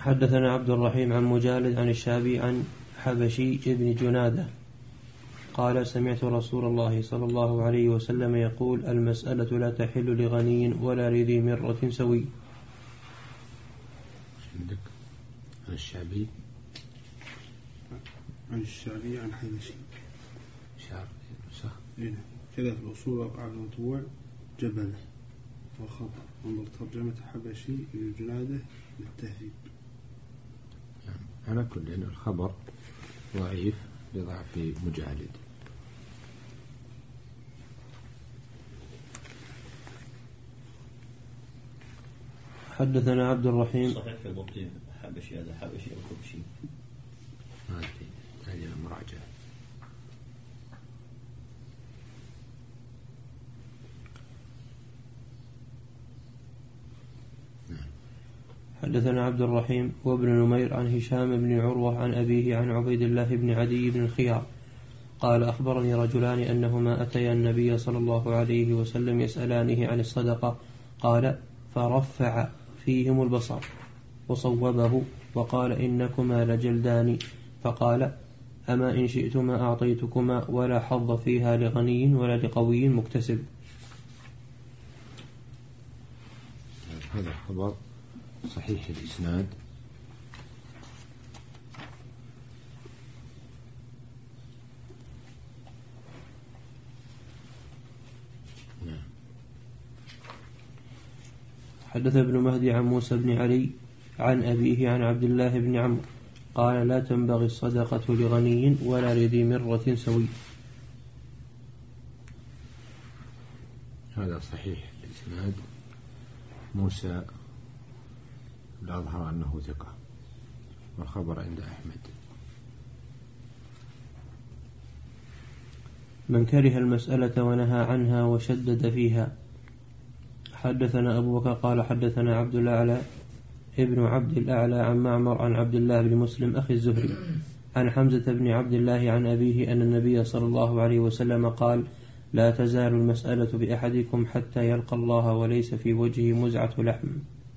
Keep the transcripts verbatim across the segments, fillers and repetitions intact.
حدثنا عبد الرحيم عن مجالد عن الشعبي عن حبشي ابن جنادة قال سمعت رسول الله صلى الله عليه وسلم يقول المسألة لا تحل لغني ولا لذي مرة سوي. عندك عن الشعبي عن الشعبي عن حبشي شعر صح هنا كذا في الأصول وقع المطوع جبله وخطأ انظر ترجمة حبشي ابن جنادة للتهذيب. يعني على كل لأن الخبر ضعيف لضعف مجالد. حدثنا عبد الرحيم صحيح في ضبط حبشي هذا حبشي أو كبشي هذه المراجعة. حدثنا عبد الرحيم وابن نمير عن هشام بن عروة عن أبيه عن عبيد الله بن عدي بن الخيار قال أخبرني رجلان أنهما أتيا النبي صلى الله عليه وسلم يسألانه عن الصدقة قال فرفع فيهم البصر وصوبه وقال إنكما لجلدان فقال أما إن شئتما أعطيتكما ولا حظ فيها لغني ولا لقوي مكتسب. هذا خبر صحيح الإسناد نعم. حدث ابن مهدي عن موسى بن علي عن أبيه عن عبد الله بن عمرو قال لا تنبغي الصدقة لغني ولا لذي مرة سوي. هذا صحيح الإسناد موسى الأظهر أنه ثقة والخبر عند أحمد. من كره المسألة ونهى عنها وشدد فيها. حدثنا أبو بكر قال حدثنا عبد الأعلى ابن عبد الأعلى عن معمر عن عبد الله بن مسلم أخي الزهري عن حمزة بن عبد الله عن أبيه أن النبي صلى الله عليه وسلم قال لا تزال المسألة بأحدكم حتى يلقى الله وليس في وجهه مزعة لحم.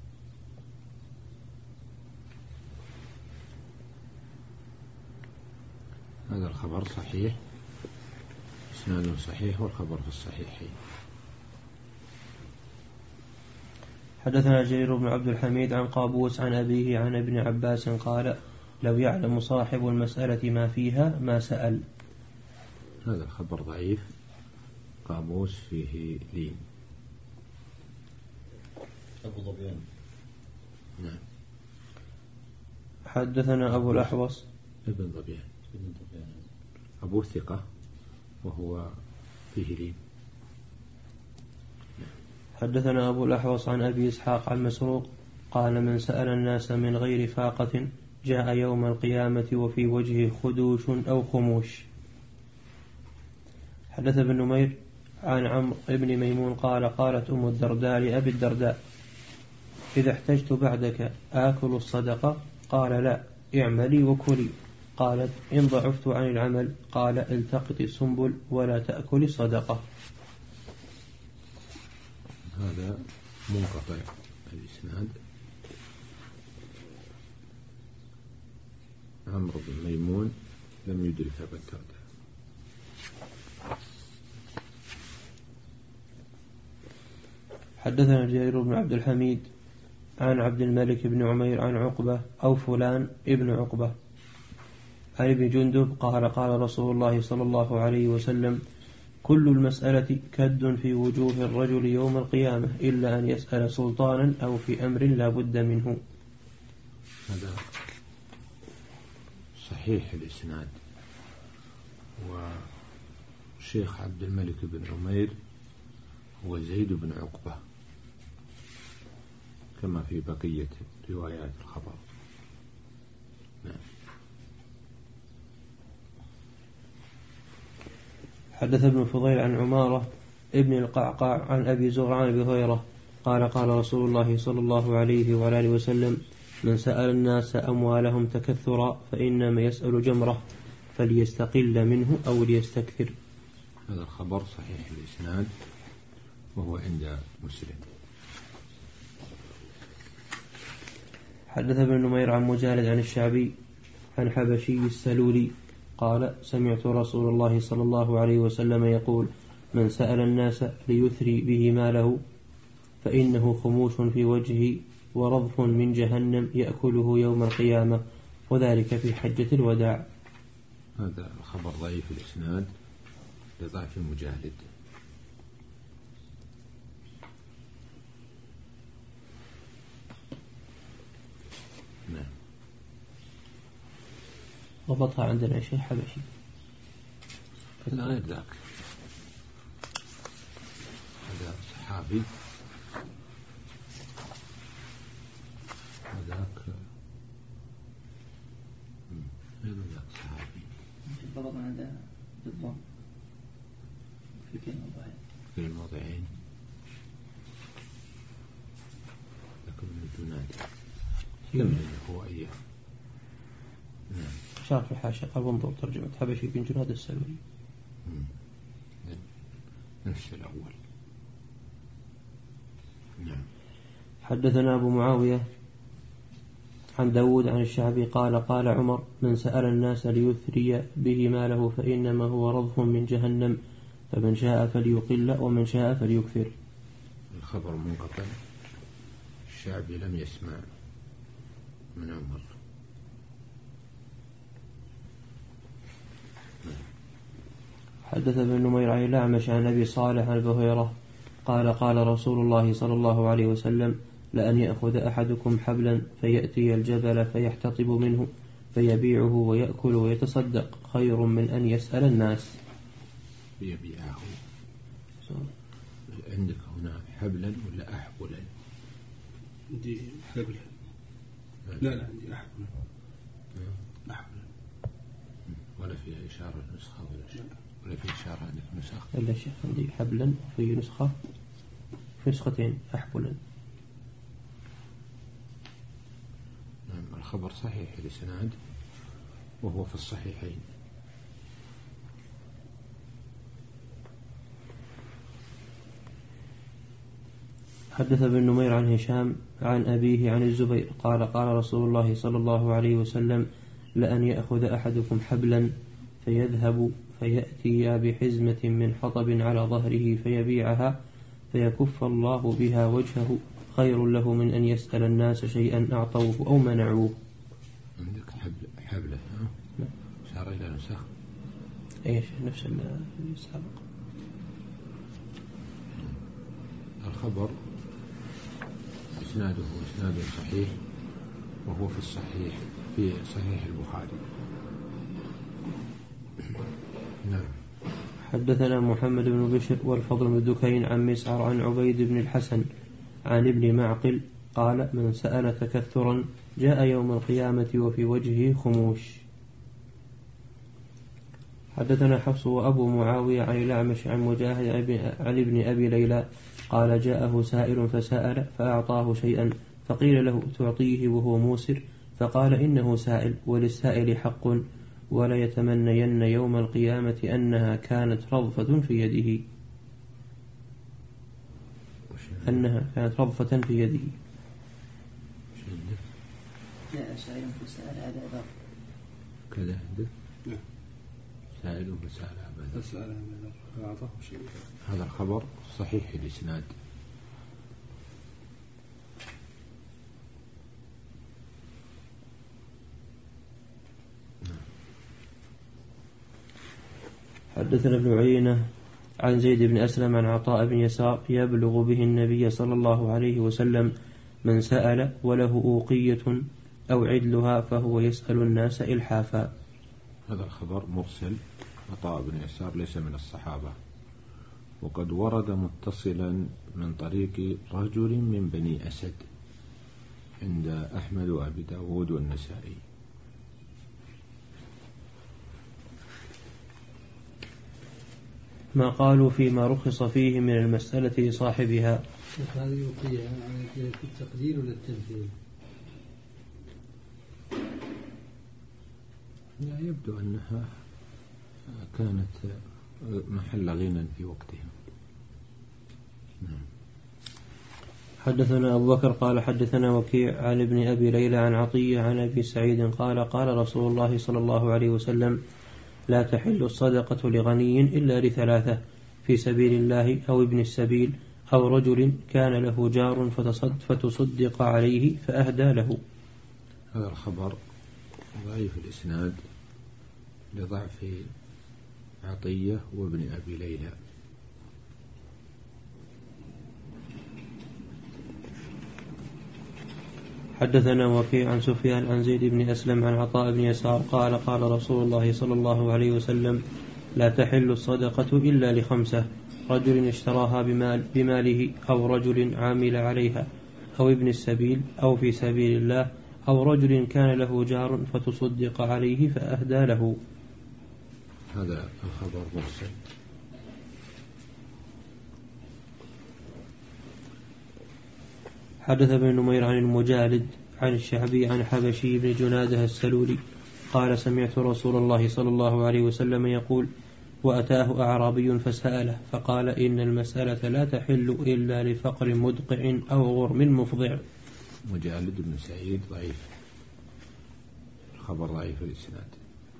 هذا الخبر صحيح إسناده صحيح والخبر في الصحيحين. حدثنا جرير بن عبد الحميد عن قابوس عن أبيه عن ابن عباس قال لو يعلم صاحب المسألة ما فيها ما سأل. هذا الخبر ضعيف قابوس فيه لين. أبو ظبيان نعم. حدثنا أبو الأحوص ابن ظبيان أبو ثقة وهو فيه لين. حدثنا أبو الأحوص عن أبي إسحاق عن مسروق قال من سأل الناس من غير فاقة جاء يوم القيامة وفي وجهه خدوش أو خموش. حدث ابن نمير عن عمرو بن ميمون قال قالت أم الدرداء لأبي الدرداء إذا احتجت بعدك آكل الصدقة؟ قال لا اعملي وكلي. قالت إن ضعفت عن العمل قال التقط السنبل ولا تأكل الصدقة. هذا منقطع الإسناد. عمرو بن ميمون لم يدرك أبا الدرداء. حدثنا جرير بن عبد الحميد عن عبد الملك بن عمير عن عقبة أو فلان ابن عقبة عن ابن جندب قال قال رسول الله صلى الله عليه وسلم كل المسألة كد في وجوه الرجل يوم القيامة إلا أن يسأل سلطانا أو في أمر لا بد منه. هذا صحيح الإسناد. والشيخ عبد الملك بن عمير هو زيد بن عقبة كما في بقية روايات الخبر. نعم. حدث ابن فضيل عن عمارة ابن القعقاع عن أبي زرع عن أبي هريرة قال قال رسول الله صلى الله عليه وعلى آله وسلم من سأل الناس أموالهم تكثرا فإنما يسأل جمرة فليستقل منه أو ليستكثر. هذا الخبر صحيح الإسناد وهو عند مسلم. حدث ابن نمير عن مجالد عن الشعبي عن حبشي السلولي قال سمعت رسول الله صلى الله عليه وسلم يقول من سأل الناس ليثري به ماله فإنه خموش في وجهه ورضف من جهنم يأكله يوم القيامة، وذلك في حجة الوداع. هذا خبر ضعيف الإسناد لضعف مجالد. نعم. ضبطها عندنا شيء حبشي لا غير ذاك، هذا صحابي هذاك غير ذاك صحابي. ضبطنا هذا بالضم في كل موضعين في الموضعين لكن من الجناد لم هو أيه. نعم. شرح الحاشية قال انظر ترجمة حبشي بن جناد السلولي. نفس الأول. نعم. حدثنا أبو معاوية عن داود عن الشعبي قال قال عمر من سأل الناس ليثري به ماله فإنما هو رضف من جهنم فمن شاء فليقل ومن شاء فليكثر. الخبر منقطع، الشعبي لم يسمع من عمر. حدث ابن نمير عن الأعمش عن أبي صالح عن أبي هريرة قال قال رسول الله صلى الله عليه وسلم لأن يأخذ أحدكم حبلا فيأتي الجبل فيحتطب منه فيبيعه ويأكل ويتصدق خير من أن يسأل الناس. يبيعه. عندك هنا حبلا ولا أحبلا؟ عندي حبلا. لا لا عندي أحبلا. أحبلا. ولا في إشارة نسخة ولا شيء؟ ولا في إشارة عندك نسخ؟ إلا شيخ عندي حبلا في نسخة في نسختين أحبلا. نعم. الخبر صحيح الإسناد وهو في الصحيحين. حدث ابن نمير عن هشام عن أبيه عن الزبير قال قال رسول الله صلى الله عليه وسلم لأن يأخذ أحدكم حبلا فيذهب فيأتي بحزمة من حطب على ظهره فيبيعها فيكف الله بها وجهه خير له من أن يسأل الناس شيئا أعطوه أو منعوه. عندك حبل حبلة ها؟ شار إلى نسخ إيش نفس السابق. الخبر إسناده إسناد صحيح وهو في الصحيح في صحيح البخاري. نعم. حدثنا محمد بن بشر والفضل بن دكين عن مسعر عن عبيد بن الحسن عن ابن معقل قال من سأل تكثرا جاء يوم القيامة وفي وجهه خموش. حدثنا حفص وأبو معاوية عن الأعمش عن مجاهد عن ابن أبي ليلى قال جاءه سائل فسأل فأعطاه شيئا فقيل له تعطيه وهو موسر فقال إنه سائل وللسائل حق ولا يتمنين يوم القيامة أنها كانت رضفة في يده أنها كانت رضفة في يده. جاء سائل فسأل هذا ضرب كذا عندك؟ نعم. سائل فسأل هذا فسأل فأعطاه شيء. هذا الخبر صحيح الإسناد. حدثنا ابن عيينة عن زيد بن أسلم عن عطاء بن يسار يبلغ به النبي صلى الله عليه وسلم من سأل وله أوقية أو عدلها فهو يسأل الناس إلحافا. هذا الخبر مرسل. عطاء بن يسار ليس من الصحابة، وقد ورد متصلا من طريق رجل من بني أسد عند أحمد وأبي داود والنسائي. ما قالوا فيما رخص فيه من المسألة لصاحبها. هذه وقية على التقدير ولا التمثيل؟ لا، يبدو أنها كانت محل غنى في وقتها. نعم. حدثنا أبو بكر قال حدثنا وكيع عن ابن أبي ليلى عن عطية عن أبي سعيد قال قال رسول الله صلى الله عليه وسلم لا تحل الصدقة لغني إلا لثلاثة في سبيل الله أو ابن السبيل أو رجل كان له جار فتصدق عليه فأهدى له. هذا الخبر ضعيف الإسناد لضعف عطية وابن أبي ليلى. حدثنا وكيع عن سفيان عن زيد بن أسلم عن عطاء بن يسار قال قال رسول الله صلى الله عليه وسلم لا تحل الصدقة إلا لخمسة رجل اشتراها بمال بماله أو رجل عامل عليها أو ابن السبيل أو في سبيل الله أو رجل كان له جار فتصدق عليه فأهدى له. هذا الخبر مرسل. حدث ابن نمير عن المجالد عن الشعبي عن حبشي بن جناده السلولي قال سمعت رسول الله صلى الله عليه وسلم يقول وأتاه أعرابي فسأله فقال إن المسألة لا تحل إلا لفقر مدقع أو غرم مفضع. مجالد بن سعيد ضعيف، الخبر ضعيف الإسناد.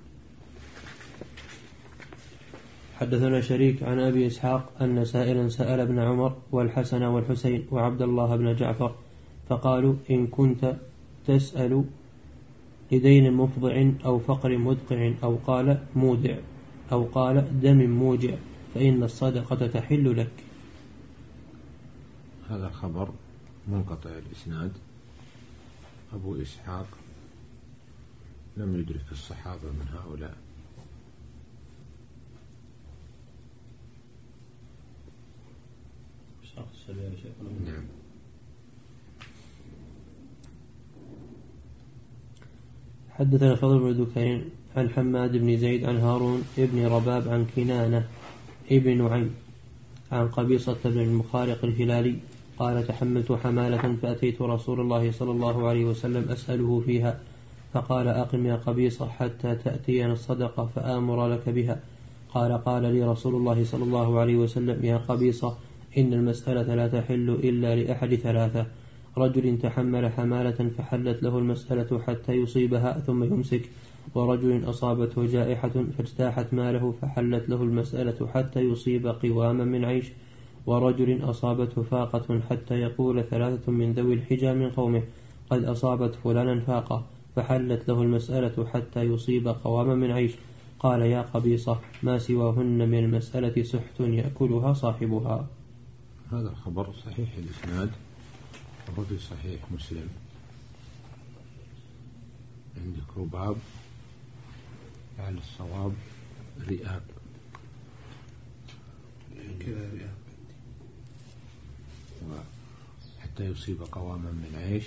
حدثنا شريك عن أبي إسحاق أن سائلا سأل ابن عمر والحسن والحسين وعبد الله بن جعفر فقالوا إن كنت تسأل لدين مفضع أو فقر مدقع أو قال مودع أو قال دم موجع فإن الصدقة تحل لك. هذا الخبر منقطع الإسناد. أبو إسحاق لم يدرك الصحابة من هؤلاء. نعم. حدثنا فضل بن دكين عن حماد بن زيد عن هارون ابن رباب عن كنانة ابن نعيم عن قبيصة بن المخارق الهلالي قال تحملت حمالة فأتيت رسول الله صلى الله عليه وسلم أسأله فيها فقال أقم يا قبيصة حتى تأتينا الصدقة فآمر لك بها. قال قال لي رسول الله صلى الله عليه وسلم يا قبيصة إن المسألة لا تحل إلا لأحد ثلاثة رجل تحمل حمالة فحلت له المسألة حتى يصيبها ثم يمسك ورجل أصابته جائحة فاجتاحت ماله فحلت له المسألة حتى يصيب قواما من عيش ورجل أصابته فاقة حتى يقول ثلاثة من ذوي الحجى من قومه قد أصابت فلانا فاقة فحلت له المسألة حتى يصيب قواما من عيش. قال يا قبيصة ما سواهن من المسألة سحت يأكلها صاحبها. هذا الخبر صحيح الإسناد وفي صحيح مسلم. عندك رباب على الصواب رئاب كذا رئاب حتى يصيب قواما من عيش.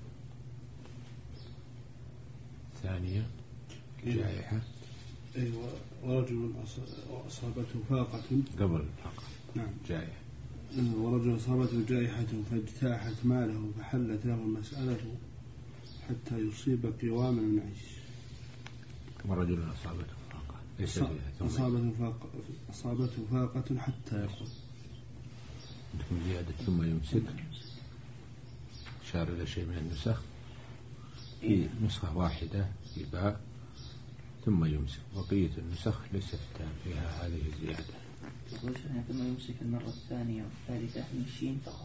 ثانية جائحة. أيوة. ورجل أصابته فاقة قبل الفاقة. نعم جائحة. ورجل أصابته جائحة فاجتاحت ماله فحلت له المسألة حتى يصيب قواما من عيش. ورجل أصابته فاقة ليس أصابته فاقة أصابته فاقة حتى يقول عندكم زيادة ثم يمسك شار إلى شيء من النسخ في نسخة واحدة في باء ثم يمسك بقية النسخ ليس فيها هذه الزيادة. ثم يمسك المرة الثانية والثالثة من الشين فقط.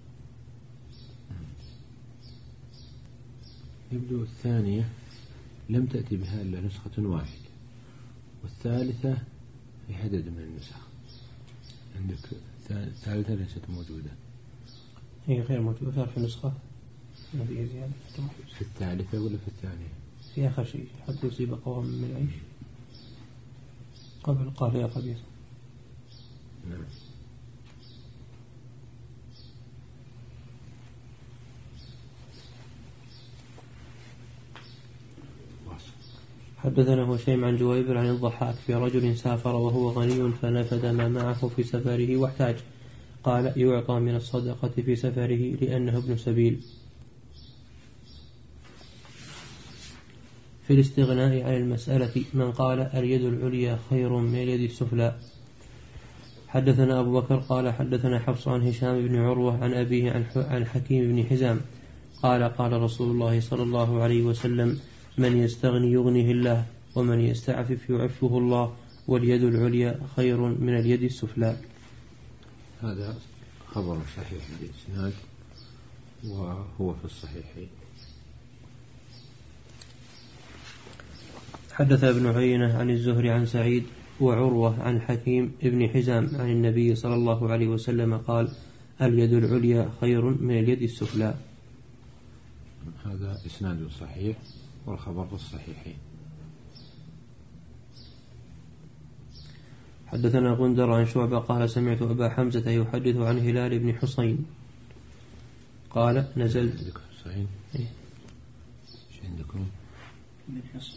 يبدو الثانية لم تأتي بها إلا نسخة واحدة والثالثة في عدد من النسخ. عندك الثالثة ليست موجودة. هي غير موجودة في النسخة. في الثالثة ولا في الثانية؟ في آخر شيء حتى يصيب قوام من العيش قبل قال يا قبيصة. نعم. حدثنا هشيم عن جويبر عن الضحاك في رجل سافر وهو غني فنفد ما معه في سفره واحتاج قال يعطى من الصدقة في سفره لأنه ابن سبيل. في الاستغناء عن المسألة من قال اليد العليا خير من اليد السفلى. حدثنا أبو بكر قال حدثنا حفص عن هشام بن عروة عن أبيه عن, عن حكيم بن حزام قال قال رسول الله صلى الله عليه وسلم من يستغني يغنيه الله ومن يستعفف يعفه الله واليد العليا خير من اليد السفلى. هذا خبر صحيح الإسناد وهو في الصحيحين. حدث ابن عيينة عن الزهري عن سعيد وعروة عن حكيم ابن حزام عن النبي صلى الله عليه وسلم قال اليد العليا خير من اليد السفلى. هذا إسناد صحيح والخبر في الصحيحين. حدثنا غندر عن شعبة قال سمعت أبا حمزة يحدث عن هلال بن حصين قال نزلت عندكم حصين إيه؟ ايش عندكم؟ من حصن.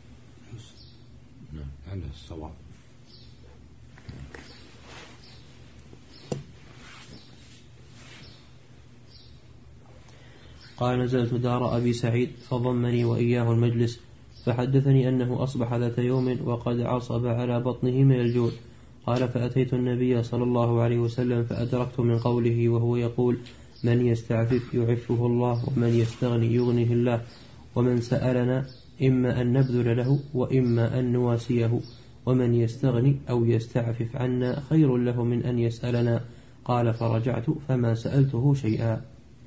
نعم على الصواب. قال نزلت دار أبي سعيد فضمني وإياه المجلس فحدثني أنه أصبح ذات يوم وقد عصب على بطنه من الجوع. قال فأتيت النبي صلى الله عليه وسلم فأدركت من قوله وهو يقول من يستعفف يعفه الله ومن يستغني يغنيه الله ومن سألنا إما أن نبذل له وإما أن نواسيه ومن يستغني أو يستعفف عنا خير له من أن يسألنا. قال فرجعت فما سألته شيئا.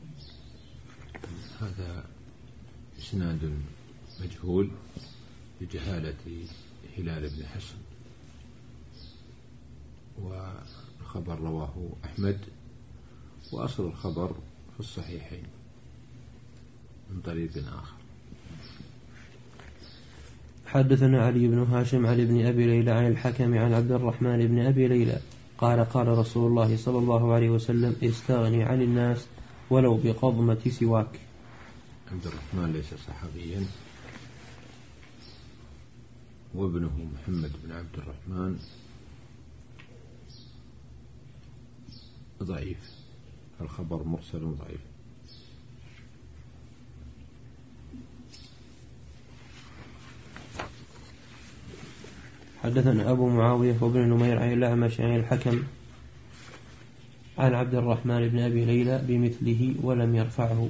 هذا إسناد مجهول بجهالة هلال بن حصن والخبر رواه أحمد وأصل الخبر في الصحيحين من طريق آخر. حدثنا علي بن هاشم عن ابن أبي ليلى عن الحكم عن عبد الرحمن بن أبي ليلى قال قال رسول الله صلى الله عليه وسلم استغني عن الناس ولو بقضمة سواك. عبد الرحمن ليس صحابيا وابنه محمد بن عبد الرحمن ضعيف، الخبر مرسل ضعيف. حدثنا أبو معاوية وابن نمير عن الأعمش عن الحكم عن عبد الرحمن بن أبي ليلى بمثله ولم يرفعه.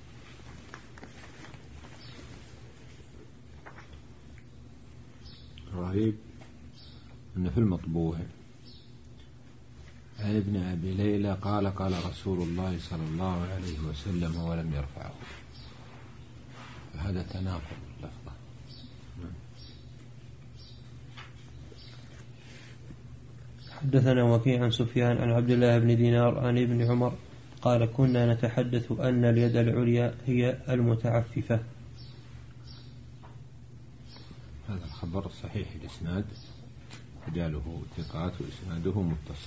غريب أن في المطبوع عن ابن أبي ليلى قال قال رسول الله صلى الله عليه وسلم ولم يرفعه، فهذا تناقض اللفظة. حدثنا وكيع عن سفيان عن عبد الله بن دينار عن ابن عمر قال كنا نتحدث أن اليد العليا هي المتعففة. هذا الخبر صحيح الإسناد، رجاله ثقات وإسناده متصل.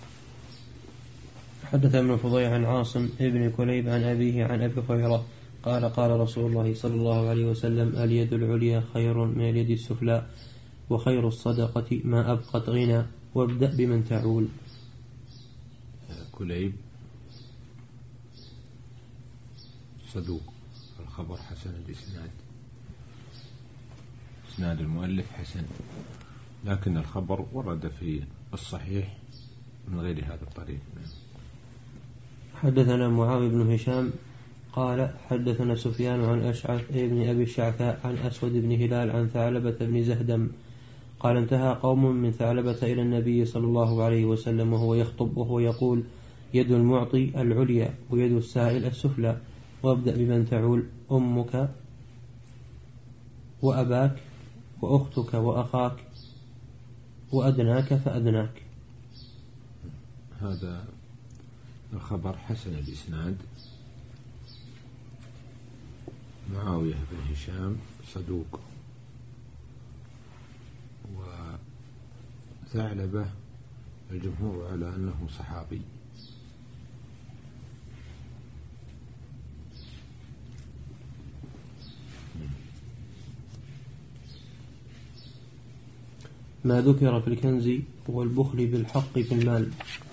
حدث ابن فضيع عن عاصم ابن كليب عن أبيه عن أبي هريرة قال قال رسول الله صلى الله عليه وسلم اليد العليا خير من اليد السفلى وخير الصدقة ما أبقت غنى وابدأ بمن تعول. كليب صدوق، الخبر حسن الإسناد، إسناد المؤلف حسن، لكن الخبر ورد في الصحيح من غير هذا الطريق. حدثنا معاوية بن هشام قال حدثنا سفيان عن أشعث ابن أبي الشعثاء عن أسود بن هلال عن ثعلبة بن زهدم قال انتهى قوم من ثعلبة إلى النبي صلى الله عليه وسلم وهو يخطب وهو يقول يد المعطي العليا ويد السائل السفلى وابدأ بمن تعول أمك وأباك وأختك وأخاك وأدناك فأدناك. هذا الخبر حسن الإسناد. معاوية بن هشام صدوق، وثعلبة الجمهور على أنه صحابي. ما ذكر في الكنز والبخل بالحق في المال.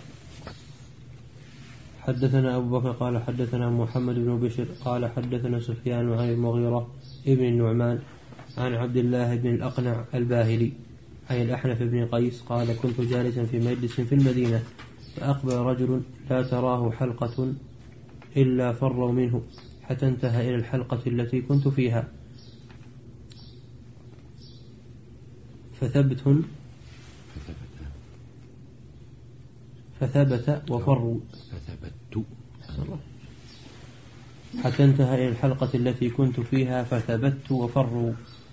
حدثنا أبو بكر قال حدثنا محمد بن بشر قال حدثنا سفيان عن المغيرة ابن النعمان عن عبد الله بن الأقنع الباهلي عن الأحنف بن قيس قال كنت جالسا في مجلس في المدينة فأقبل رجل لا تراه حلقة إلا فروا منه حتى انتهى إلى الحلقة التي كنت فيها فثبت فثبت وفروا فثبت حتى انتهى إلى الحلقة التي كنت فيها فثبت وفروا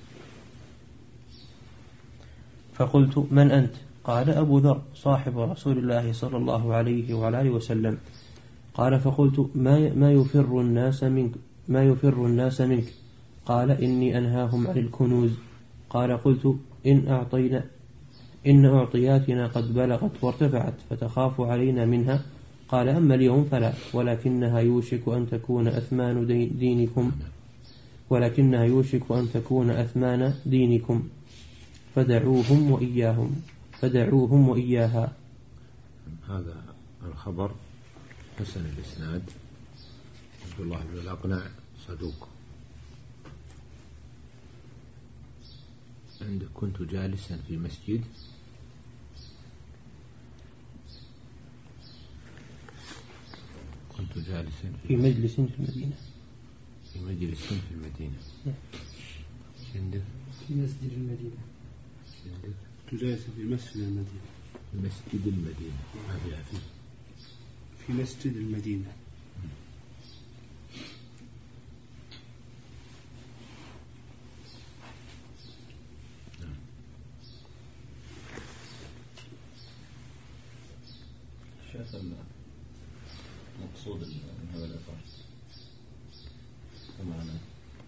فقلت من أنت؟ قال أبو ذر صاحب رسول الله صلى الله عليه وعلى آله وسلم. قال فقلت ما ما يفر الناس منك ما يفر الناس منك؟ قال إني أنهاهم عن الكنوز. قال قلت إن أعطينا إن أعطياتنا قد بلغت وارتفعت فتخاف علينا منها؟ قال أما اليوم فلا ولكنها يوشك أن تكون أثمان دينكم ولكنها يوشك أن تكون أثمان دينكم فدعوهم وإياهم فدعوهم وإياها. هذا الخبر حسن الإسناد. عبد الله بن الأقنع صدوق. عندك كنت جالسا في مسجد كنت جالسا في, في مجلس في المدينة في مجلس في المدينة عندك في مسجد المدينة عندك كنت جالسا في مسجد المدينة مسجد المدينة ما فيها فيه في مسجد المدينة. شاف المقصود من هذا الإطار ومعنى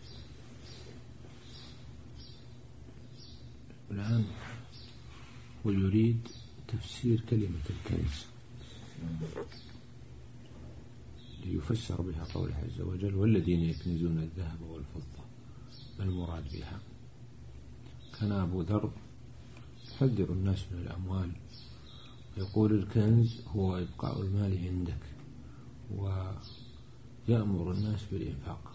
الآن ويريد تفسير كلمة الكنز ليفسر بها قوله عز وجل والذين يكنزون الذهب والفضة ما المراد بها؟ كان أبو ذر يحذر الناس من الأموال يقول الكنز هو إبقاء المال عندك ويأمر الناس بالإنفاق.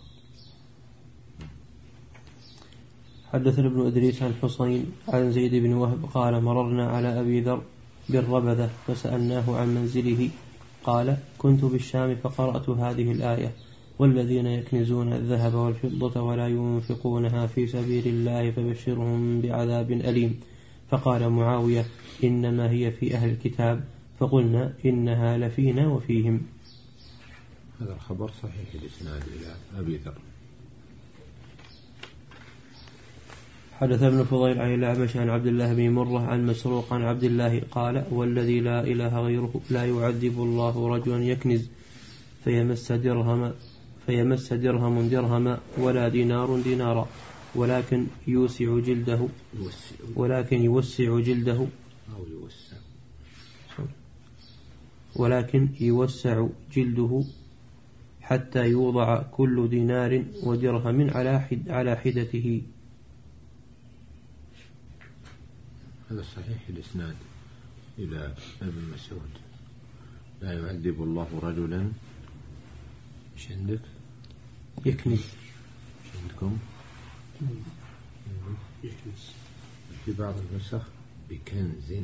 حدثنا ابن إدريس عن حسين عن زيد بن وهب قال مررنا على أبي ذر بالربذة فسألناه عن منزله قال كنت بالشام فقرأت هذه الآية والذين يكنزون الذهب والفضة ولا ينفقونها في سبيل الله فبشرهم بعذاب أليم. فقال معاوية إنما هي في أهل الكتاب فقلنا إنها لفينا وفيهم. هذا الخبر صحيح الإسناد إلى أبي ذر. حدث ابن فضيل عن الأعمش عن عبد الله بن مرة عن مسروق عن عبد الله قال والذي لا إله غيره لا يعذب الله رجلا يكنز فيمس درهم فيمس درهم درهما ولا دينار دينارا ولكن يوسع جلده ولكن يوسع جلده أو يوسع ولكن يوسع جلده حتى يوضع كل دينار ودرهم على حد على حدته. هذا صحيح الإسناد إلى ابن مسعود لا يعذب الله رجلا مش عندك يكنز مش عندكم يكنز في بعض النسخ بكنز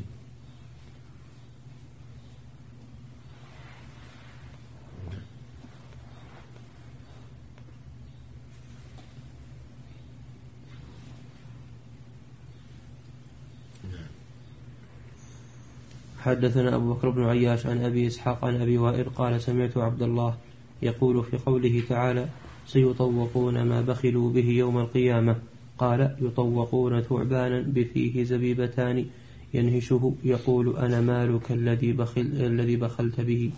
حدثنا أبو بكر بن عياش عن أبي إسحاق عن أبي وائل قال سمعت عبد الله يقول في قوله تعالى سيطوقون ما بخلوا به يوم القيامة قال يطوقون ثعبانا بفيه زبيبتان ينهشه يقول أنا مالك الذي بخل الذي بخلت به.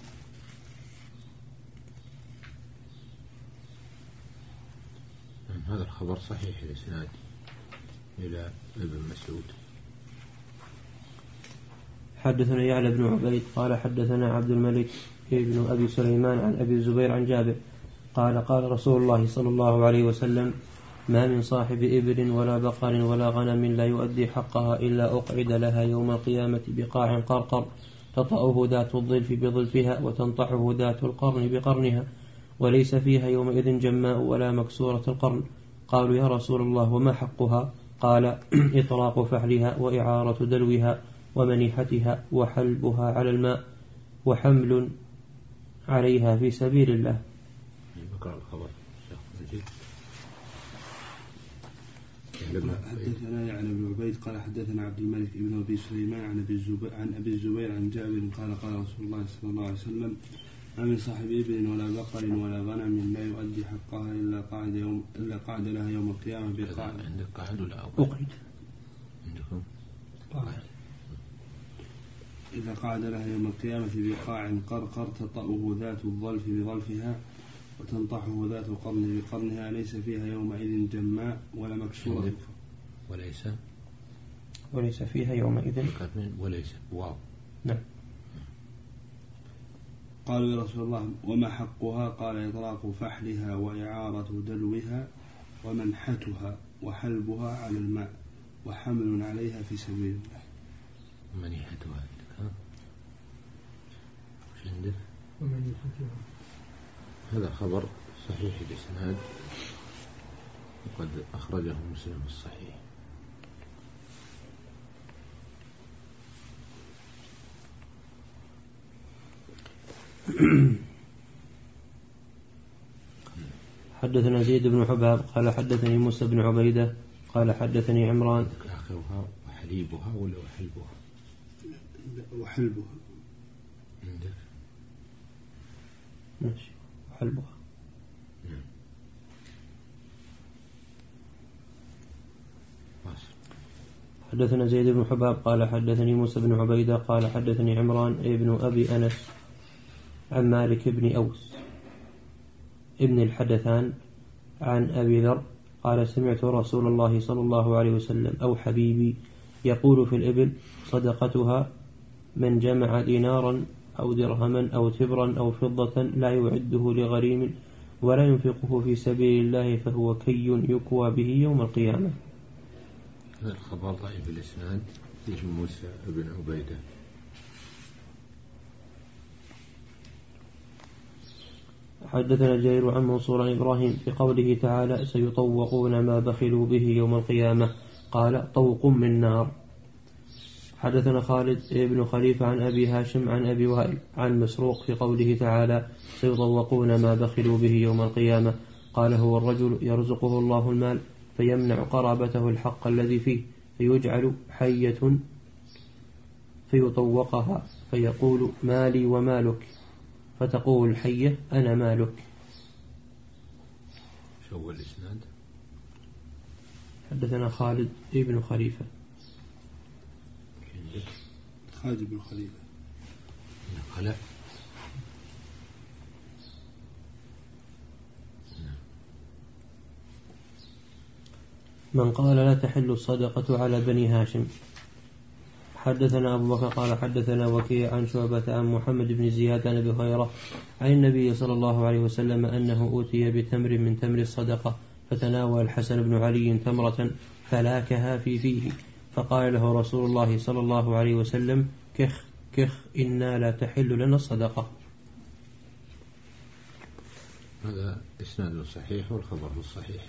هذا الخبر صحيح الإسناد إلى ابن مسعود. حدثنا يعلى بن عبيد قال حدثنا عبد الملك ابن أبي سليمان عن أبي الزبير عن جابر قال قال رسول الله صلى الله عليه وسلم ما من صاحب إبل ولا بقر ولا غنم لا يؤدي حقها إلا أقعد لها يوم القيامة بقاع قرقر تطأه ذات الظلف بظلفها وتنطحه ذات القرن بقرنها وليس فيها يومئذ جماء ولا مكسورة القرن. قالوا يا رسول الله وما حقها؟ قال إطراق فحلها وإعارة دلوها ومنيحتها وحلبها على الماء وحمل عليها في سبيل الله. حدثنا يعني ابن عبيد قال حدثنا عبد الملك بن أبي سليمان عن أبي الزبير عن أبي الزبير عن جابر قال قال رسول الله صلى الله عليه وسلم ما من صاحب إبل ولا بقر ولا غنم لا يؤدي حقها إلا قعد يوم إلا قعد لها يوم القيامة بقاع. عندك قاعد ولا أقعد؟ عندكم قاعد. إذا قعد لها يوم القيامة بقاع قرقر تطأه ذات الظلف بظلفها وتنطحه ذات القرن بقرنها ليس فيها يومئذ جماء ولا مكسورة. وليس وليس فيها يومئذ وليس واو. نعم. قالوا يا رسول الله وما حقها؟ قال إطلاق فحلها وإعارة دلوها ومنحتها وحلبها على الماء وحمل عليها في سبيل الله. منيحتها عندك ومنيحتها هذا خبر صحيح الإسناد وقد أخرجه مسلم الصحيح. حدثنا زيد بن حباب قال حدثني موسى بن عبيدة قال حدثني عمران. آخرها وحليبها ولا وحلبها؟ وحلبها. عندك ماشي وحلبها. نعم. حدثنا زيد بن حباب قال حدثني موسى بن عبيدة قال حدثني عمران ابن أبي أنس عن مالك بن أوس ابن الحدثان عن أبي ذر قال سمعت رسول الله صلى الله عليه وسلم أو حبيبي يقول في الإبل صدقتها من جمع دينارا أو درهما أو تبرا أو فضة لا يعده لغريم ولا ينفقه في سبيل الله فهو كي يكوى به يوم القيامة. هذا الخبر ضعيف الإسناد فيه موسى بن عبيدة. حدثنا جرير عن منصور عن إبراهيم في قوله تعالى سيطوقون ما بخلوا به يوم القيامة قال طوق من نار. حدثنا خالد بن خليفة عن أبي هاشم عن أبي وائل عن مسروق في قوله تعالى سيطوقون ما بخلوا به يوم القيامة قال هو الرجل يرزقه الله المال فيمنع قرابته الحق الذي فيه فيجعل حية فيطوقها فيقول مالي ومالك فتقول الحية أنا مالك. شو هو الإسناد؟ حدثنا خالد بن خليفة. خالد بن خليفة خلف. من قال لا تحل الصدقة على بني هاشم. حدثنا أبو بكر قال حدثنا وكيع عن شعبة عن محمد بن زياد عن أبي هريرة عن النبي صلى الله عليه وسلم أنه أوتي بتمر من تمر الصدقة فتناول الحسن بن علي تمرة فلاكها في فيه فقال له رسول الله صلى الله عليه وسلم كخ كخ إنا لا تحل لنا الصدقة. هذا إسناد صحيح والخبر الصحيح.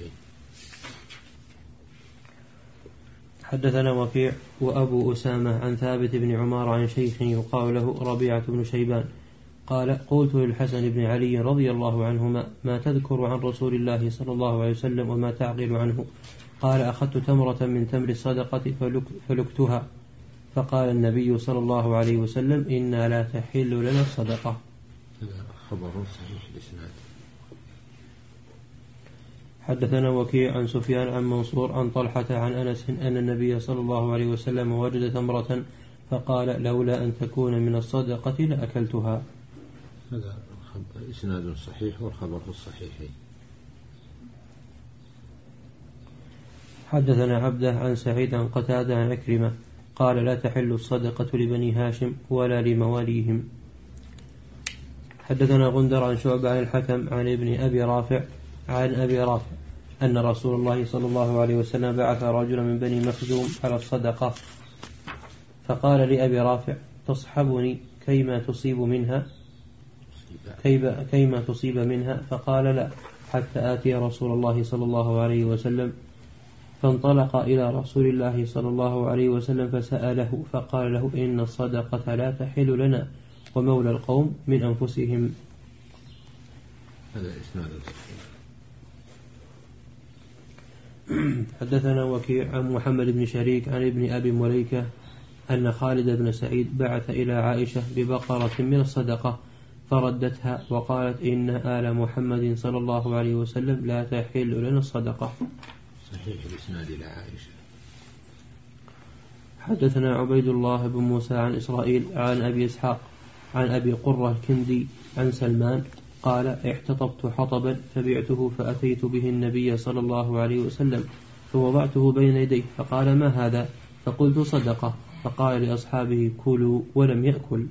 حدثنا وكيع وأبو أسامة عن ثابت بن عمار عن شيخ يقال له ربيعة بن شيبان قال قلت للحسن بن علي رضي الله عنهما ما تذكر عن رسول الله صلى الله عليه وسلم وما تعقل عنه؟ قال أخذت تمرة من تمر الصدقة فلك فلكتها فقال النبي صلى الله عليه وسلم إنا لا تحل لنا الصدقة. هذا خبر صحيح الإسناد. حدثنا وكيع عن سفيان عن منصور عن طلحة عن أنس أن النبي صلى الله عليه وسلم وجد تمرة فقال لولا أن تكون من الصدقة لأكلتها. هذا إسناد صحيح والخبر الصحيح. حدثنا عبده عن سعيد عن قتادة عن عكرمة قال لا تحل الصدقة لبني هاشم ولا لمواليهم. حدثنا غندر عن شعبة عن الحكم عن ابن أبي رافع عن أبي رافع أن رسول الله صلى الله عليه وسلم بعث رجلا من بني مخزوم على الصدقة فقال لأبي رافع تصحبني كيما تصيب منها كيما تصيب منها فقال لا حتى آتي رسول الله صلى الله عليه وسلم فانطلق إلى رسول الله صلى الله عليه وسلم فسأله فقال له إن الصدقة لا تحل لنا ومولى القوم من أنفسهم. هذا إسناد. حدثنا وكيع عن محمد بن شريك عن ابن أبي مليكة أن خالد بن سعيد بعث إلى عائشة ببقرة من الصدقة فردتها وقالت إن آل محمد صلى الله عليه وسلم لا تحل لنا الصدقة. صحيح الإسناد إلى عائشة. حدثنا عبيد الله بن موسى عن إسرائيل عن أبي إسحاق عن أبي قرة الكندي عن سلمان قال احتطبت حطبا فبعته فأتيت به النبي صلى الله عليه وسلم فوضعته بين يديه فقال ما هذا؟ فقلت صدقة. فقال لأصحابه كلوا ولم يأكل.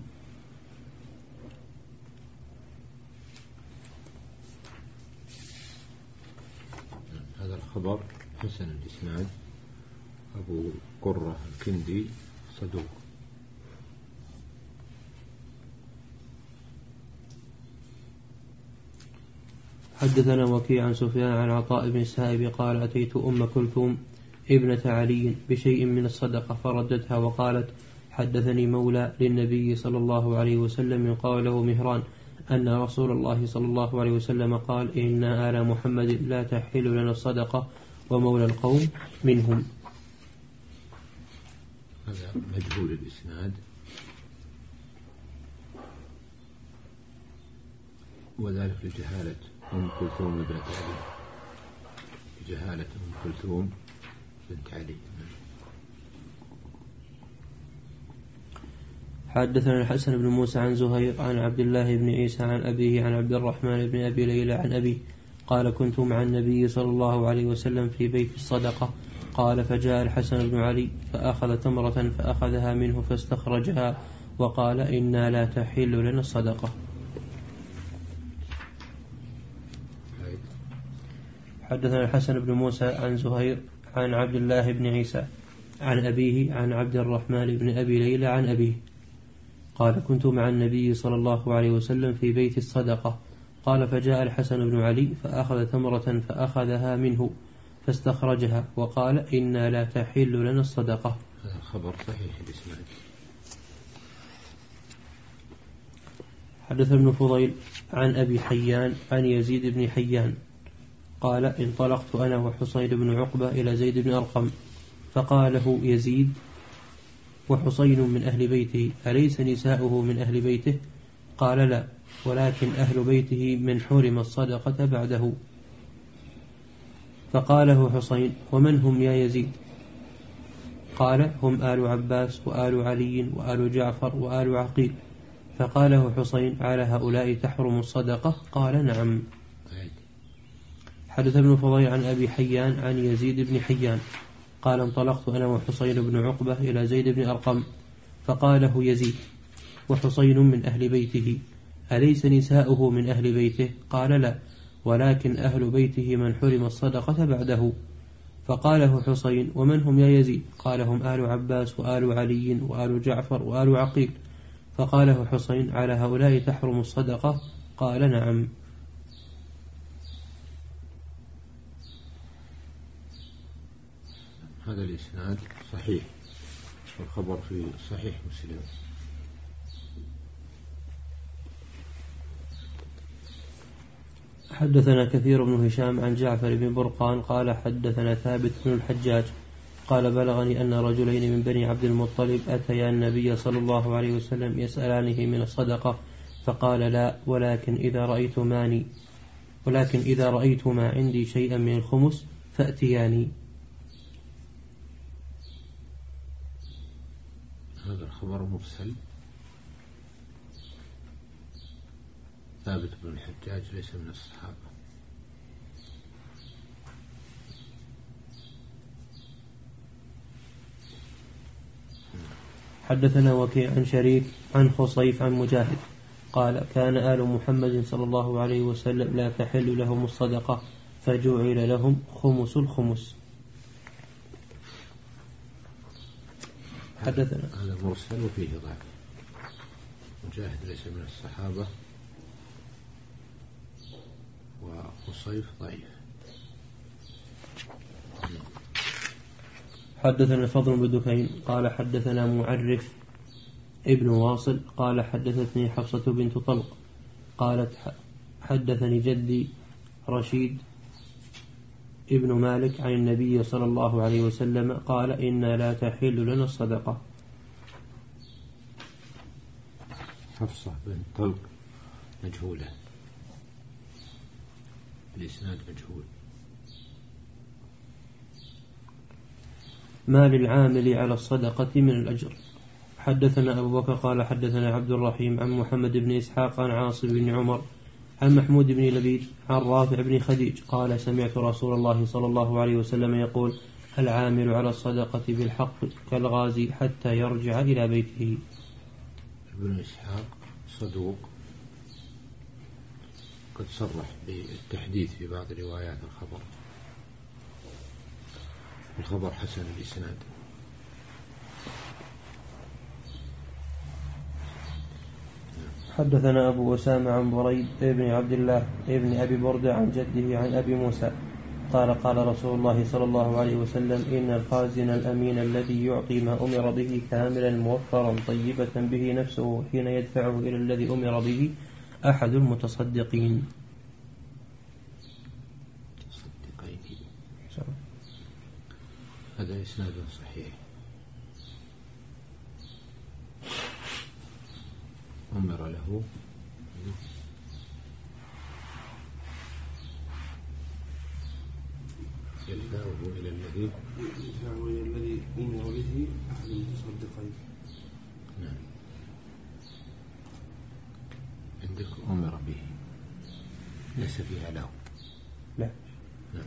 هذا الخبر حسن الإسناد. أبو قرة الكندي صدوق. حدثنا وكيع عن سفيان عن عطاء بن السائب قال أتيت أم كلثوم ابنة علي بشيء من الصدقة فردتها وقالت حدثني مولى للنبي صلى الله عليه وسلم من قوله مهران أن رسول الله صلى الله عليه وسلم قال إن آل محمد لا تحل لنا الصدقة ومولى القوم منهم. هذا مجهول الإسناد وذلك لجهالة أم كلثوم بنت علي لجهالة أم كلثوم بنت علي. حدثنا الحسن بن موسى عن زهير عن عبد الله بن عيسى عن أبيه عن عبد الرحمن بن أبي ليلى عن أبيه قال كنت مع النبي صلى الله عليه وسلم في بيت الصدقة قال فجاء الحسن بن علي فأخذ تمرة فأخذها منه فاستخرجها وقال إنا لا تحل لنا الصدقة. حدثنا الحسن بن موسى عن زهير عن عبد الله بن عيسى عن أبيه عن عبد الرحمن بن أبي ليلى عن أبيه قال كنت مع النبي صلى الله عليه وسلم في بيت الصدقة قال فجاء الحسن بن علي فأخذ تمرة فأخذها منه فاستخرجها وقال إنا لا تحل لنا الصدقة. هذا الخبر صحيح الإسناد. حدث ابن فضيل عن أبي حيان عن يزيد بن حيان قال انطلقت أنا وحصين بن عقبة إلى زيد بن أرقم فقال له يزيد وحصين من أهل بيته أليس نساؤه من أهل بيته؟ قال لا ولكن أهل بيته من حرم الصدقة بعده. فقال له حصين ومن هم يا يزيد؟ قال هم آل عباس وآل علي وآل جعفر وآل عقيل. فقال له حصين على هؤلاء تحرم الصدقة؟ قال نعم. حدث ابن فضيل عن أبي حيان عن يزيد بن حيان قال انطلقت أنا وحصين بن عقبة إلى زيد بن أرقم فقال له يزيد وحصين من أهل بيته أليس نساؤه من أهل بيته؟ قال لا ولكن أهل بيته من حرم الصدقة بعده. فقال له حصين ومن هم يا يزيد؟ قال هم آل عباس وآل علي وآل جعفر وآل عقيل. فقال له حصين على هؤلاء تحرم الصدقة؟ قال نعم. هذا الإسناد صحيح والخبر في صحيح مسلم. حدثنا كثير بن هشام عن جعفر بن برقان قال حدثنا ثابت بن الحجاج قال بلغني أن رجلين من بني عبد المطلب أتيا النبي صلى الله عليه وسلم يسألانه من الصدقة فقال لا ولكن إذا رأيتماني ولكن إذا رأيتما عندي شيئا من الخمس فأتياني. هذا الخبر مرسل. ثابت بن الحجاج ليس من الصحابة. حدثنا وكيع عن شريك عن خصيف عن مجاهد قال كان آل محمد صلى الله عليه وسلم لا تحل لهم الصدقة فجعل لهم خمس الخمس. حدثنا هذا مرسل وفيه ضعف. مجاهد ليس من الصحابة وخصيف ضعيف. حدثنا الفضل بن دكين قال حدثنا معرف ابن واصل قال حدثتني حفصة بنت طلق قالت حدثني جدي رشيد ابن مالك عن النبي صلى الله عليه وسلم قال إنا لا تحل لنا الصدقة. حفصة بنت طلق مجهولة، الإسناد مجهول. ما للعامل على الصدقة من الأجر. حدثنا أبو بكر قال حدثنا عبد الرحيم عن محمد بن إسحاق عن عاصم بن عمر عن محمود بن لبيد عن رافع بن خديج قال سمعت رسول الله صلى الله عليه وسلم يقول العامل على الصدقة بالحق كالغازي حتى يرجع إلى بيته. ابن إسحاق صدوق قد صرح بالتحديث في بعض روايات الخبر، الخبر حسن الإسناد. حدثنا أبو أسامة عن بريد ابن عبد الله ابن أبي بردة عن جده عن أبي موسى قال قال رسول الله صلى الله عليه وسلم إن الخازن الأمين الذي يعطي ما أمر به كاملا موفرا طيبة به نفسه حين يدفعه إلى الذي أمر به أحد المتصدقين. هذا إسناد صحيح. أمر له يدفعه إلى الذي يدفعه إلى الذي أمر به أحد المتصدقين. نعم. عندك أمر به ليس فيها له. لا. نعم.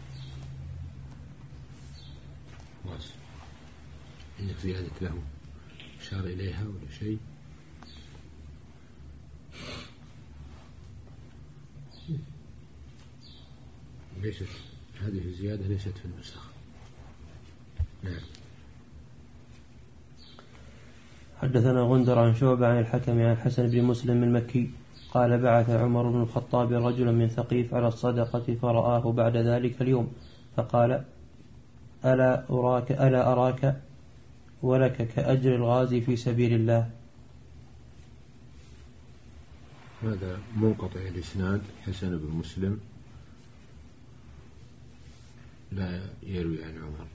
واس. عندك زيادة له أشار إليها ولا شيء؟ ليست هذه الزيادة ليست في النسخ. نعم. حدثنا غندر عن شعبة عن الحكم عن الحسن بن مسلم المكي قال بعث عمر بن الخطاب رجلا من ثقيف على الصدقة فرآه بعد ذلك اليوم فقال ألا أراك, ألا أراك ولك كأجر الغازي في سبيل الله. هذا منقطع الإسناد. حسن بن مسلم لا يروي عن عمر.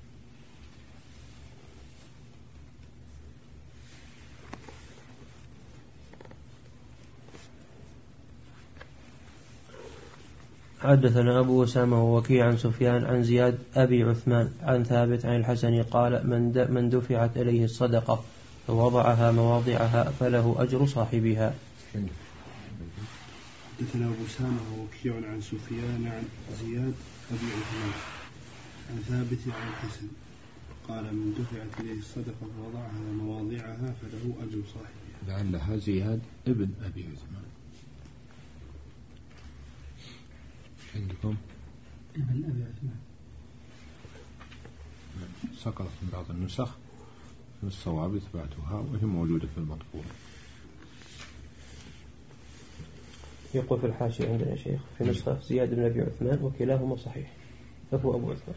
حدثنا أبو أسامة ووكيع عن سفيان عن زياد أبي عثمان عن ثابت عن الحسن قال من, من دفعت إليه الصدقة فوضعها مواضعها فله أجر صاحبها. حدثنا أبو أسامة ووكيع عن سفيان عن زياد أبي عثمان عن ثابت عن الحسن قال من دفعت إليه الصدقة فوضعها مواضعها فله أجر صاحبها. لعلها زياد ابن أبي عثمان. عندكم ابن أبي عثمان سقط من بعض النسخ، الصواب إثباتها وهي موجودة في المطبوع. يقول في الحاشية عندنا شيخ في نسخة زياد بن أبي عثمان وكلاهما صحيح فهو أبو عثمان.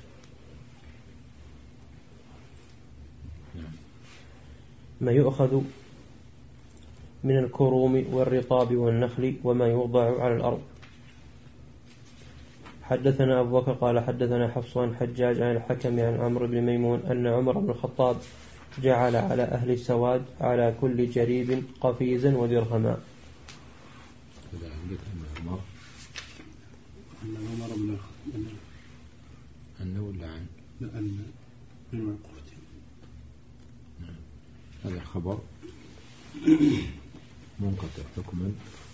ما يؤخذ من الكروم والرطاب والنخل وما يوضع على الأرض. حدثنا أبو بكر قال حدثنا حفص عن حجاج عن الحكم عن عمرو بن ميمون أن عمر بن الخطاب جعل على أهل السواد على كل جريب قفيزا ودرهما. إذا عندك أن عمر أن عمر بن الخطاب أنه ولا عن لا أن من وقفتي. هذا الخبر منقطع حكما.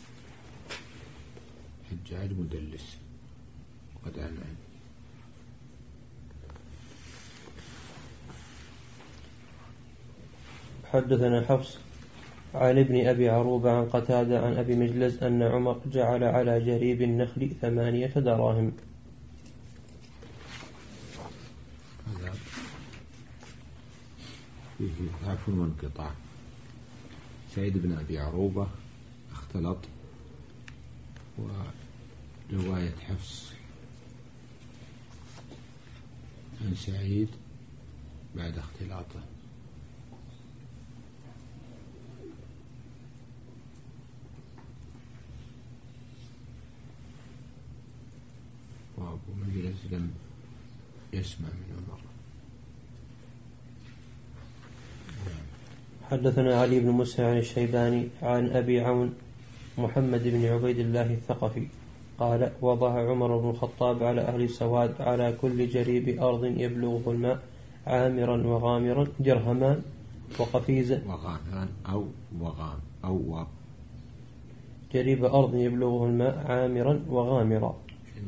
حجاج مدلس وقد عن عن. حدثنا حفص عن ابن أبي عروبة عن قتادة عن أبي مجلس أن عمر جعل على جريب النخل ثمانية دراهم. هذا فيه ضعف وانقطاع. سعيد بن أبي عروبة اختلط، ورواية حفص عن سعيد بعد اختلاطه. وأبو مجلس لم يسمع من عمر. حدثنا علي بن مسهر عن الشيباني عن أبي عون محمد بن عبيد الله الثقفي قال وضع عمر بن الخطاب على أهل السواد على كل جريب أرض يبلغه الماء عامرا وغامرا درهمان وقفيزا وغامان أو وغام أو و جريب أرض يبلغه الماء عامرا وغامرا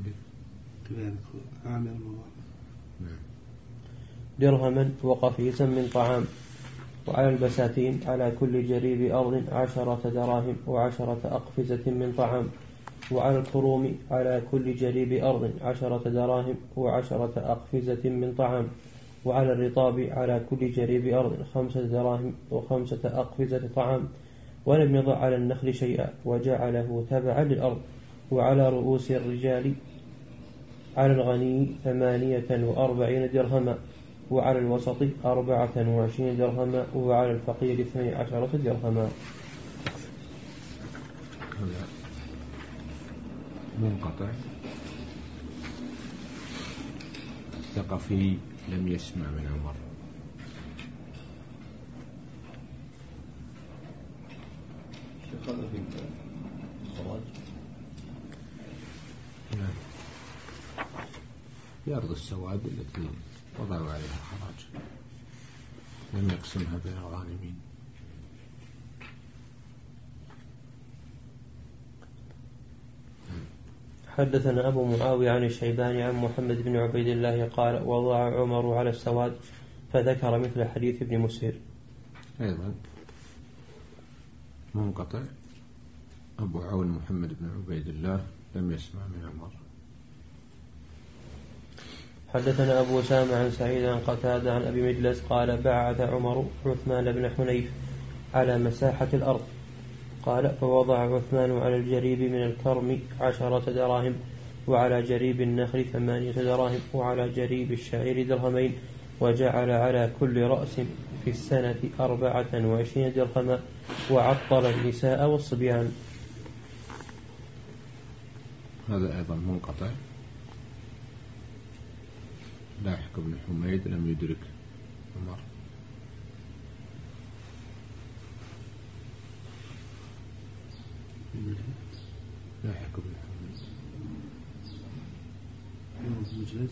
درهما وقفيزا من طعام. وعلى البساتين على كل جريب أرض عشرة دراهم وعشرة أقفزة من طعام. وعلى الكروم على كل جريب أرض عشرة دراهم وعشرة أقفزة من طعام. وعلى الرطاب على كل جريب أرض خمسة دراهم وخمسة أقفزة طعام. ولم يضع على النخل شيئا وجعله تبعا للأرض. وعلى رؤوس الرجال على الغني ثمانية وأربعين درهما وعلى الوسط أربعة وعشرين درهما وعلى الفقير اثني عشرة درهما. منقطع. الثقفي لم يسمع من عمر. هذا في الخراج. نعم. في أرض السواد التي وضعوا عليها خراج لم يقسمها بين الغانمين. حدثنا أبو معاوية عن الشيباني عن محمد بن عبيد الله قال وضع عمر على السواد فذكر مثل حديث ابن مسهر. أيضا منقطع. أبو عون محمد بن عبيد الله لم يسمع من عمر. حدثنا أبو سامع عن سعيد عن قتادة عن أبي مجلس قال بعث عمر عثمان بن حنيف على مساحة الأرض قال فوضع عثمان على الجريب من الكرم عشرة دراهم وعلى جريب النخل ثمانية دراهم وعلى جريب الشعير درهمين وجعل على كل رأس في السنة أربعة وعشرين درهما وعطل النساء والصبيان. هذا أيضا منقطع. لاحق بن حميد لم يدرك عمر. لاحق بن حميد مجلس.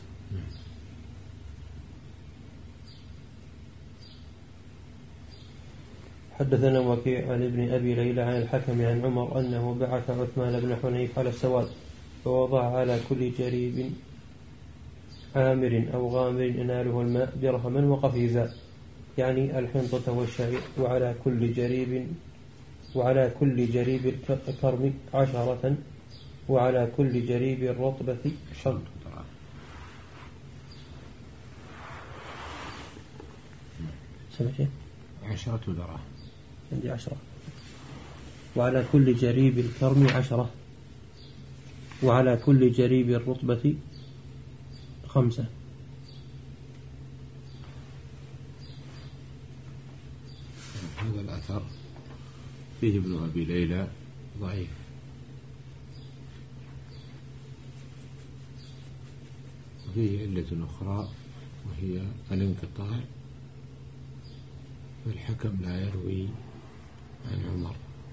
حدثنا وكيع عن ابن أبي ليلى عن الحكم عن عمر أنه بعث عثمان بن حنيف على السواد فوضع على كل جريب عامر أو غامر يناله الماء درهما وقفيزا يعني الحنطة والشعير وعلى كل جريب وعلى كل جريب الكرم عشرة وعلى كل جريب الرطبة شرط سمعتين عشرة دراهم عندي عشرة. وعلى كل جريب الكرم عشرة وعلى كل جريب الرطبة خمسة. هذا الأثر فيه ابن أبي ليلى ضعيف. وفيه علة أخرى وهي الانقطاع فالحكم لا يروي عن عمر.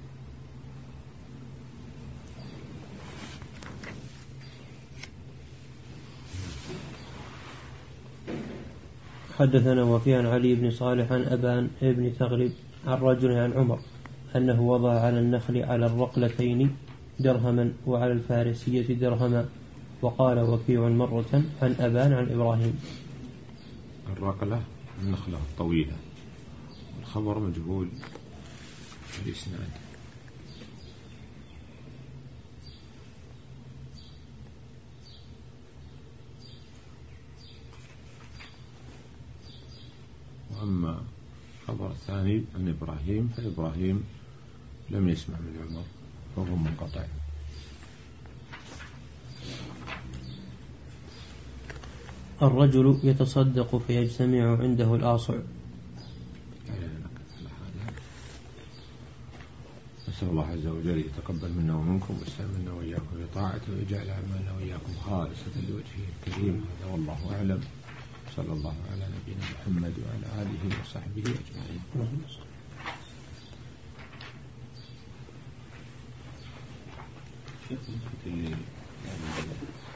حدثنا وفيه عن علي بن صالح عن أبان ابن تغلب عن رجل عن عمر أنه وضع على النخل على الرقلتين درهما وعلى الفارسية درهما. وقال وكيع مرة عن أبان عن إبراهيم. الرقلة النخلة الطويلة. الخبر مجهول في الإسناد. وأما الخبر الثاني عن إبراهيم فإبراهيم لم يسمع من عمر فهو منقطع. الرجل يتصدق فيجتمع عنده الآصع. نسأل الله عز وجل يتقبل منا ومنكم ويستعملنا وإياكم بطاعته ويجعل أعمالنا وإياكم خالصة لوجهه الكريم. هذا والله أعلم. صلى الله على نبينا محمد وعلى آله وصحبه أجمعين. شيخ